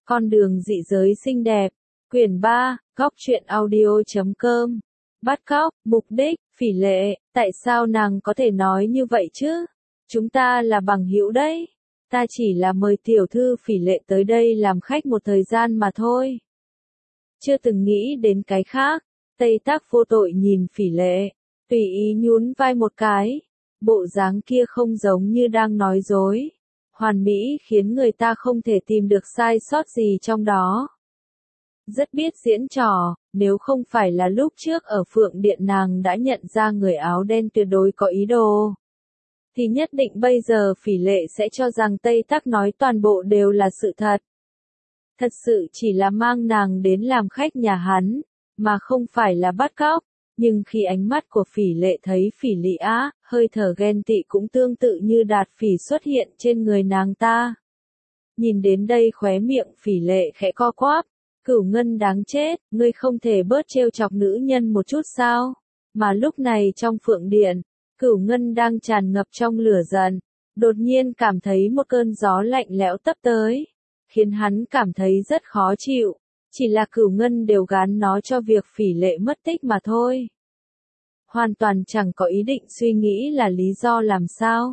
Con đường dị giới xinh đẹp. Quyển 3, Góc truyện audio.com. Bắt cóc, mục đích, Phỉ Lệ, tại sao nàng có thể nói như vậy chứ? Chúng ta là bằng hữu đấy. Ta chỉ là mời tiểu thư Phỉ Lệ tới đây làm khách một thời gian mà thôi. Chưa từng nghĩ đến cái khác. Tây Tác vô tội nhìn Phỉ Lệ, tùy ý nhún vai một cái. Bộ dáng kia không giống như đang nói dối. Hoàn mỹ khiến người ta không thể tìm được sai sót gì trong đó. Rất biết diễn trò, nếu không phải là lúc trước ở Phượng Điện nàng đã nhận ra người áo đen tuyệt đối có ý đồ, thì nhất định bây giờ Phỉ Lệ sẽ cho rằng Tây Tắc nói toàn bộ đều là sự thật. Thật sự chỉ là mang nàng đến làm khách nhà hắn, mà không phải là bắt cóc. Nhưng khi ánh mắt của Phỉ Lệ thấy Phỉ Lị Á, hơi thở ghen tị cũng tương tự như Đạt Phỉ xuất hiện trên người nàng ta. Nhìn đến đây khóe miệng Phỉ Lệ khẽ co quắp. Cửu Ngân đáng chết, ngươi không thể bớt trêu chọc nữ nhân một chút sao? Mà lúc này trong Phượng Điện, Cửu Ngân đang tràn ngập trong lửa giận, đột nhiên cảm thấy một cơn gió lạnh lẽo tấp tới, khiến hắn cảm thấy rất khó chịu. Chỉ là Cửu Ngân đều gán nó cho việc Phỉ Lệ mất tích mà thôi. Hoàn toàn chẳng có ý định suy nghĩ là lý do làm sao.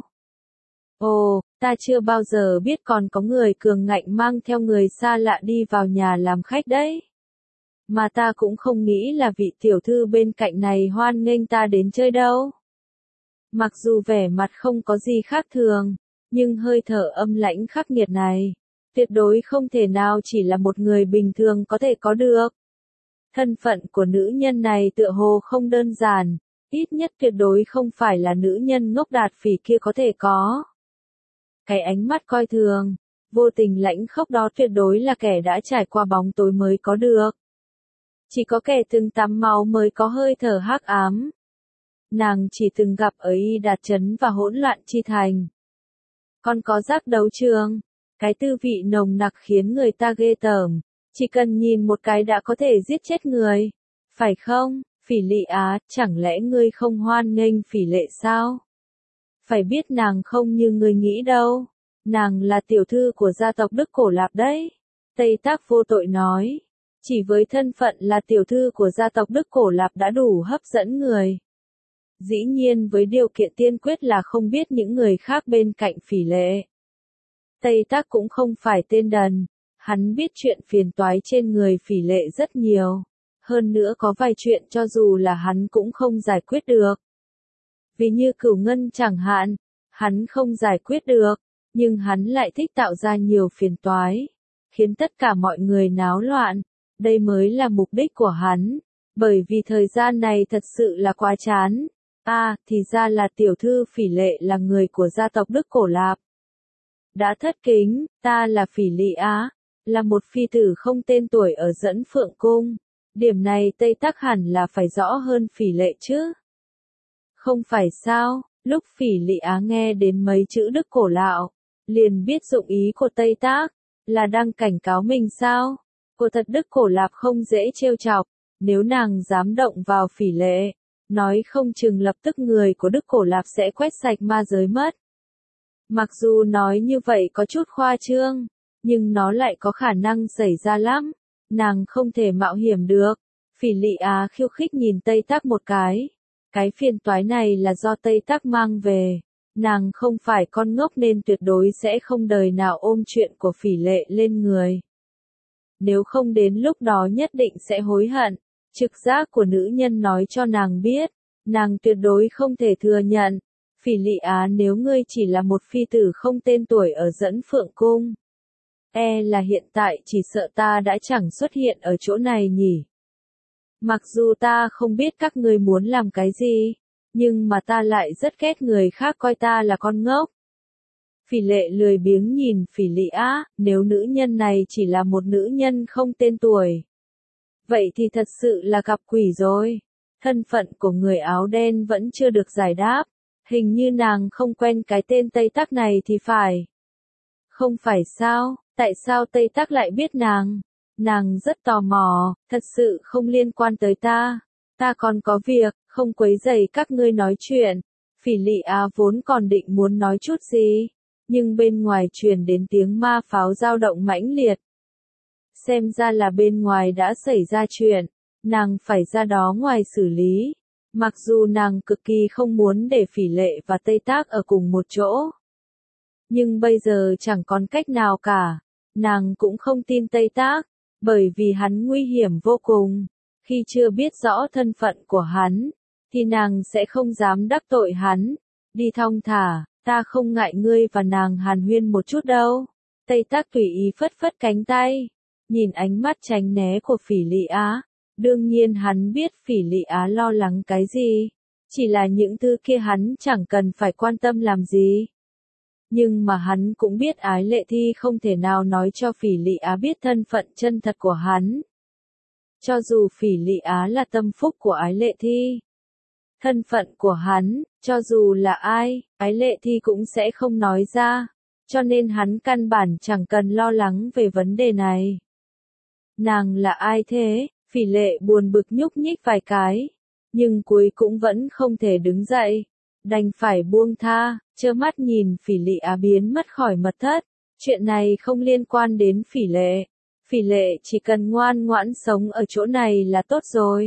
Ồ, ta chưa bao giờ biết còn có người cường ngạnh mang theo người xa lạ đi vào nhà làm khách đấy. Mà ta cũng không nghĩ là vị tiểu thư bên cạnh này hoan nghênh ta đến chơi đâu. Mặc dù vẻ mặt không có gì khác thường, nhưng hơi thở âm lãnh khắc nghiệt này, tuyệt đối không thể nào chỉ là một người bình thường có thể có được. Thân phận của nữ nhân này tựa hồ không đơn giản, ít nhất tuyệt đối không phải là nữ nhân ngốc Đạt Phỉ kia có thể có. Cái ánh mắt coi thường, vô tình lãnh khốc đó tuyệt đối là kẻ đã trải qua bóng tối mới có được. Chỉ có kẻ từng tắm máu mới có hơi thở hắc ám. Nàng chỉ từng gặp ở Y Đạt Trấn và Hỗn Loạn Chi Thành. Còn có Giác Đấu Trường, cái tư vị nồng nặc khiến người ta ghê tởm, chỉ cần nhìn một cái đã có thể giết chết người. Phải không, Phỉ Lị Á, chẳng lẽ ngươi không hoan nghênh Phỉ Lệ sao? Phải biết nàng không như ngươi nghĩ đâu. Nàng là tiểu thư của gia tộc Đức Cổ Lạp đấy. Tây Tác vô tội nói. Chỉ với thân phận là tiểu thư của gia tộc Đức Cổ Lạp đã đủ hấp dẫn người. Dĩ nhiên với điều kiện tiên quyết là không biết những người khác bên cạnh Phỉ Lệ. Tây Tác cũng không phải tên đần. Hắn biết chuyện phiền toái trên người Phỉ Lệ rất nhiều. Hơn nữa có vài chuyện cho dù là hắn cũng không giải quyết được. Vì như Cửu Ngân chẳng hạn, hắn không giải quyết được, nhưng hắn lại thích tạo ra nhiều phiền toái, khiến tất cả mọi người náo loạn. Đây mới là mục đích của hắn, bởi vì thời gian này thật sự là quá chán. Thì ra là tiểu thư Phỉ Lệ là người của gia tộc Đức Cổ Lạp. Đã thất kính, ta là Phỉ Lị Á, là một phi tử không tên tuổi ở Dẫn Phượng Cung. Điểm này Tây Tắc hẳn là phải rõ hơn Phỉ Lệ chứ. Không phải sao, lúc Phỉ Lị Á nghe đến mấy chữ Đức Cổ Lạo, liền biết dụng ý của Tây Tác, là đang cảnh cáo mình sao? Cô thật Đức Cổ Lạp không dễ trêu chọc, nếu nàng dám động vào Phỉ Lệ, nói không chừng lập tức người của Đức Cổ Lạp sẽ quét sạch ma giới mất. Mặc dù nói như vậy có chút khoa trương, nhưng nó lại có khả năng xảy ra lắm, nàng không thể mạo hiểm được. Phỉ Lị Á khiêu khích nhìn Tây Tác một cái. Cái phiền toái này là do Tây Tác mang về. Nàng không phải con ngốc nên tuyệt đối sẽ không đời nào ôm chuyện của Phỉ Lệ lên người. Nếu không đến lúc đó nhất định sẽ hối hận. Trực giác của nữ nhân nói cho nàng biết, nàng tuyệt đối không thể thừa nhận. Phỉ Lị Á, nếu ngươi chỉ là một phi tử không tên tuổi ở Dẫn Phượng Cung, là hiện tại chỉ sợ ta đã chẳng xuất hiện ở chỗ này nhỉ. Mặc dù ta không biết các ngươi muốn làm cái gì, nhưng mà ta lại rất ghét người khác coi ta là con ngốc. Phỉ Lệ lười biếng nhìn Phỉ Lị Á, nếu nữ nhân này chỉ là một nữ nhân không tên tuổi, vậy thì thật sự là gặp quỷ rồi. Thân phận của người áo đen vẫn chưa được giải đáp, hình như nàng không quen cái tên Tây Tắc này thì phải. Không phải sao, tại sao Tây Tắc lại biết nàng? Nàng rất tò mò, thật sự không liên quan tới ta. Ta còn có việc, không quấy rầy các ngươi nói chuyện. Phỉ Lị Á vốn còn định muốn nói chút gì, nhưng bên ngoài truyền đến tiếng ma pháo dao động mãnh liệt. Xem ra là bên ngoài đã xảy ra chuyện, nàng phải ra đó ngoài xử lý. Mặc dù nàng cực kỳ không muốn để Phỉ Lệ và Tây Tác ở cùng một chỗ. Nhưng bây giờ chẳng còn cách nào cả. Nàng cũng không tin Tây Tác, bởi vì hắn nguy hiểm vô cùng. Khi chưa biết rõ thân phận của hắn, thì nàng sẽ không dám đắc tội hắn. Đi thong thả, ta không ngại ngươi và nàng hàn huyên một chút đâu. Tây Tác tùy ý phất phất cánh tay, nhìn ánh mắt tránh né của Phỉ Lị Á. Đương nhiên hắn biết Phỉ Lị Á lo lắng cái gì. Chỉ là những thứ kia hắn chẳng cần phải quan tâm làm gì. Nhưng mà hắn cũng biết Ái Lệ Thi không thể nào nói cho Phỉ Lị Á biết thân phận chân thật của hắn. Cho dù Phỉ Lị Á là tâm phúc của Ái Lệ Thi, thân phận của hắn, cho dù là ai, Ái Lệ Thi cũng sẽ không nói ra. Cho nên hắn căn bản chẳng cần lo lắng về vấn đề này. Nàng là ai thế? Phỉ Lệ buồn bực nhúc nhích vài cái, nhưng cuối cũng vẫn không thể đứng dậy, đành phải buông tha, trơ mắt nhìn Phỉ Lị Á biến mất khỏi mật thất. Chuyện này không liên quan đến Phỉ Lệ. Phỉ Lệ chỉ cần ngoan ngoãn sống ở chỗ này là tốt rồi.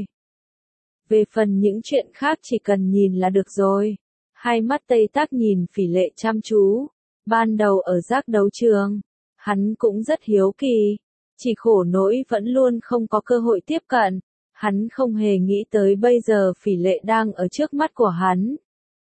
Về phần những chuyện khác chỉ cần nhìn là được rồi. Hai mắt Tây Tác nhìn Phỉ Lệ chăm chú. Ban đầu ở giác đấu trường, hắn cũng rất hiếu kỳ. Chỉ khổ nỗi vẫn luôn không có cơ hội tiếp cận. Hắn không hề nghĩ tới bây giờ Phỉ Lệ đang ở trước mắt của hắn.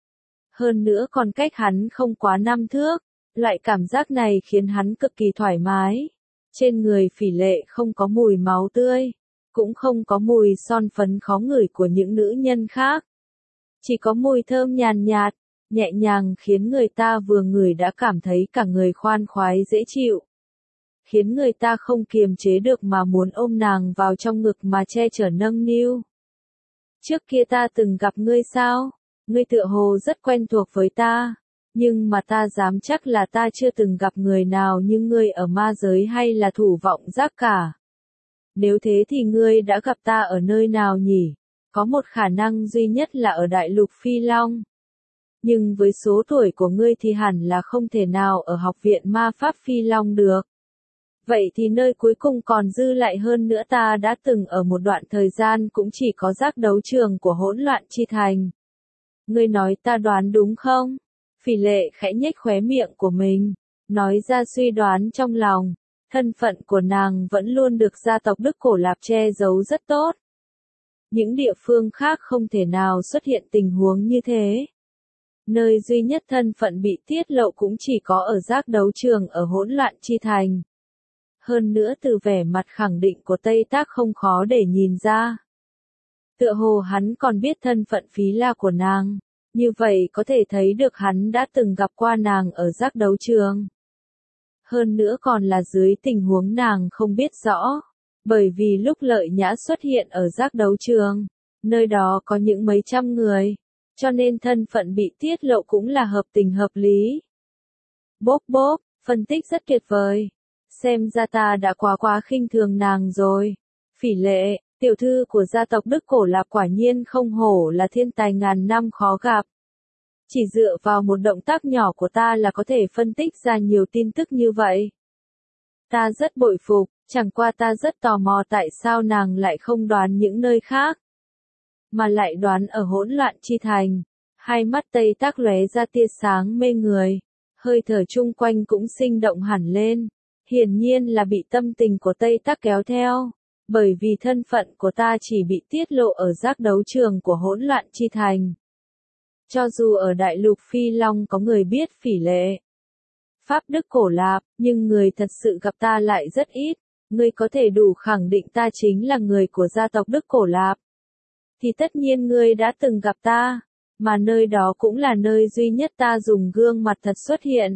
Hơn nữa còn cách hắn không quá 5 thước. Loại cảm giác này khiến hắn cực kỳ thoải mái. Trên người Phỉ Lệ không có mùi máu tươi, cũng không có mùi son phấn khó ngửi của những nữ nhân khác. Chỉ có mùi thơm nhàn nhạt, nhẹ nhàng khiến người ta vừa ngửi đã cảm thấy cả người khoan khoái dễ chịu. Khiến người ta không kiềm chế được mà muốn ôm nàng vào trong ngực mà che chở nâng niu. Trước kia ta từng gặp ngươi sao? Ngươi tựa hồ rất quen thuộc với ta. Nhưng mà ta dám chắc là ta chưa từng gặp người nào như ngươi ở ma giới hay là Thủ Vọng Giác cả. Nếu thế thì ngươi đã gặp ta ở nơi nào nhỉ? Có một khả năng duy nhất là ở Đại Lục Phi Long. Nhưng với số tuổi của ngươi thì hẳn là không thể nào ở Học viện Ma Pháp Phi Long được. Vậy thì nơi cuối cùng còn dư lại hơn nữa ta đã từng ở một đoạn thời gian cũng chỉ có giác đấu trường của Hỗn Loạn Chi Thành. Ngươi nói ta đoán đúng không? Phỉ Lệ khẽ nhếch khóe miệng của mình, nói ra suy đoán trong lòng. Thân phận của nàng vẫn luôn được gia tộc Đức Cổ Lạp che giấu rất tốt. Những địa phương khác không thể nào xuất hiện tình huống như thế. Nơi duy nhất thân phận bị tiết lộ cũng chỉ có ở giác đấu trường ở Hỗn Loạn Chi Thành. Hơn nữa từ vẻ mặt khẳng định của Tây Tác không khó để nhìn ra. Tựa hồ hắn còn biết thân phận Phí La của nàng. Như vậy có thể thấy được hắn đã từng gặp qua nàng ở giác đấu trường. Hơn nữa còn là dưới tình huống nàng không biết rõ. Bởi vì lúc Lợi Nhã xuất hiện ở giác đấu trường, nơi đó có những mấy trăm người. Cho nên thân phận bị tiết lộ cũng là hợp tình hợp lý. Bốp bốp, phân tích rất tuyệt vời. Xem ra ta đã quá khinh thường nàng rồi. Phỉ Lệ, tiểu thư của gia tộc Đức Cổ Lạp quả nhiên không hổ là thiên tài ngàn năm khó gặp. Chỉ dựa vào một động tác nhỏ của ta là có thể phân tích ra nhiều tin tức như vậy. Ta rất bội phục, chẳng qua ta rất tò mò tại sao nàng lại không đoán những nơi khác, mà lại đoán ở Hỗn Loạn Chi Thành. Hai mắt Tây Tác lóe ra tia sáng mê người, hơi thở chung quanh cũng sinh động hẳn lên. Hiển nhiên là bị tâm tình của Tây Tác kéo theo, bởi vì thân phận của ta chỉ bị tiết lộ ở giác đấu trường của Hỗn Loạn Chi Thành. Cho dù ở Đại Lục Phi Long có người biết Phỉ Lệ, Pháp Đức Cổ Lạp, nhưng người thật sự gặp ta lại rất ít. Ngươi có thể đủ khẳng định ta chính là người của gia tộc Đức Cổ Lạp. Thì tất nhiên ngươi đã từng gặp ta, mà nơi đó cũng là nơi duy nhất ta dùng gương mặt thật xuất hiện.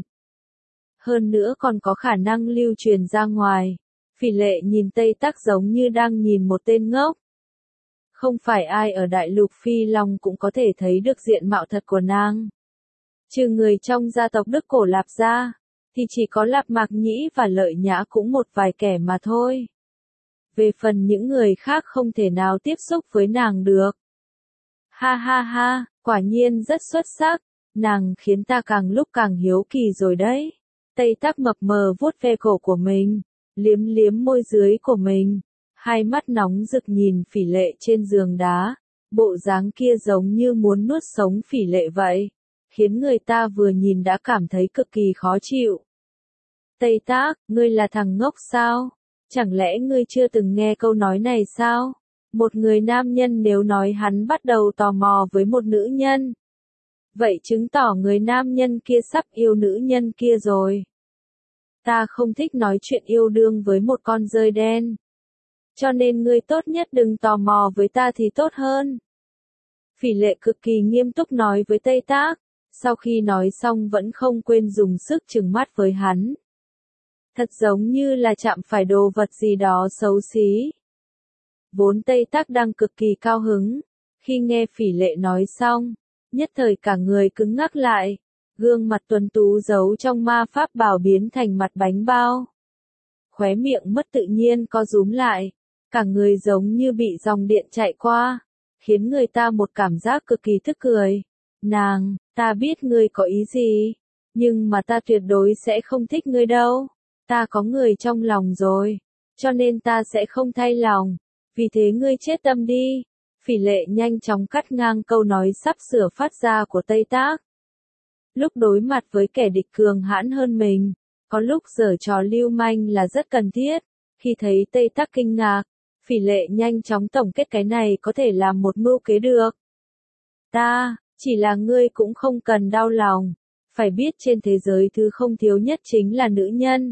Hơn nữa còn có khả năng lưu truyền ra ngoài. Phỉ Lệ nhìn Tây Tác giống như đang nhìn một tên ngốc. Không phải ai ở Đại Lục Phi Long cũng có thể thấy được diện mạo thật của nàng. Trừ người trong gia tộc Đức Cổ Lạp ra, thì chỉ có Lạp Mạc Nhĩ và Lợi Nhã cũng một vài kẻ mà thôi. Về phần những người khác không thể nào tiếp xúc với nàng được. Ha ha ha, quả nhiên rất xuất sắc, nàng khiến ta càng lúc càng hiếu kỳ rồi đấy. Tây Tác mập mờ vuốt ve cổ của mình, liếm liếm môi dưới của mình, hai mắt nóng rực nhìn Phỉ Lệ trên giường đá, bộ dáng kia giống như muốn nuốt sống Phỉ Lệ vậy, khiến người ta vừa nhìn đã cảm thấy cực kỳ khó chịu. Tây Tác, ngươi là thằng ngốc sao? Chẳng lẽ ngươi chưa từng nghe câu nói này sao? Một người nam nhân nếu nói hắn bắt đầu tò mò với một nữ nhân, vậy chứng tỏ người nam nhân kia sắp yêu nữ nhân kia rồi. Ta không thích nói chuyện yêu đương với một con dơi đen. Cho nên ngươi tốt nhất đừng tò mò với ta thì tốt hơn. Phỉ Lệ cực kỳ nghiêm túc nói với Tây Tác, sau khi nói xong vẫn không quên dùng sức trừng mắt với hắn. Thật giống như là chạm phải đồ vật gì đó xấu xí. Vốn Tây Tác đang cực kỳ cao hứng, khi nghe Phỉ Lệ nói xong, nhất thời cả người cứng ngắc lại, gương mặt tuấn tú giấu trong ma pháp bảo biến thành mặt bánh bao. Khóe miệng mất tự nhiên co rúm lại, cả người giống như bị dòng điện chạy qua, khiến người ta một cảm giác cực kỳ tức cười. Nàng, ta biết ngươi có ý gì, nhưng mà ta tuyệt đối sẽ không thích ngươi đâu. Ta có người trong lòng rồi, cho nên ta sẽ không thay lòng, vì thế ngươi chết tâm đi. Phỉ Lệ nhanh chóng cắt ngang câu nói sắp sửa phát ra của Tây Tác. Lúc đối mặt với kẻ địch cường hãn hơn mình, có lúc giở trò lưu manh là rất cần thiết. Khi thấy Tây Tác kinh ngạc, Phỉ Lệ nhanh chóng tổng kết cái này có thể làm một mưu kế được. Ta, chỉ là ngươi cũng không cần đau lòng, phải biết trên thế giới thứ không thiếu nhất chính là nữ nhân.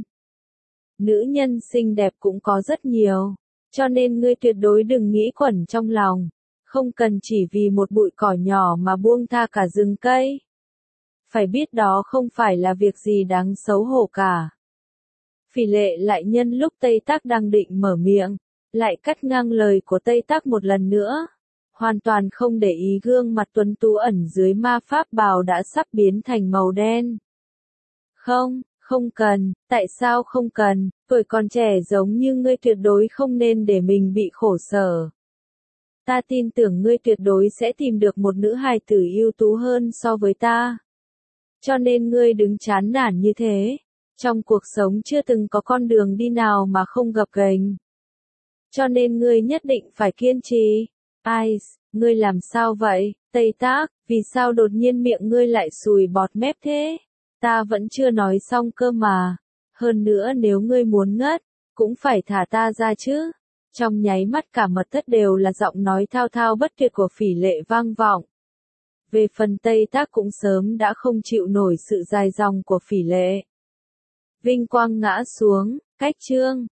Nữ nhân xinh đẹp cũng có rất nhiều, cho nên ngươi tuyệt đối đừng nghĩ quẩn trong lòng, không cần chỉ vì một bụi cỏ nhỏ mà buông tha cả rừng cây. Phải biết đó không phải là việc gì đáng xấu hổ cả. Phỉ Lệ lại nhân lúc Tây Tác đang định mở miệng, lại cắt ngang lời của Tây Tác một lần nữa, hoàn toàn không để ý gương mặt tuấn tú ẩn dưới ma pháp bào đã sắp biến thành màu đen. Không, không cần, tại sao không cần, tuổi còn trẻ giống như ngươi tuyệt đối không nên để mình bị khổ sở. Ta tin tưởng ngươi tuyệt đối sẽ tìm được một nữ hài tử ưu tú hơn so với ta. Cho nên ngươi đừng chán nản như thế. Trong cuộc sống chưa từng có con đường đi nào mà không gập ghềnh. Cho nên ngươi nhất định phải kiên trì. Ice, ngươi làm sao vậy? Tây Tác, vì sao đột nhiên miệng ngươi lại sùi bọt mép thế? Ta vẫn chưa nói xong cơ mà. Hơn nữa nếu ngươi muốn ngất, cũng phải thả ta ra chứ. Trong nháy mắt cả mật thất đều là giọng nói thao thao bất tuyệt của Phỉ Lệ vang vọng. Về phần Tây Tác cũng sớm đã không chịu nổi sự dài dòng của Phỉ Lệ. Vinh quang ngã xuống, cách chương.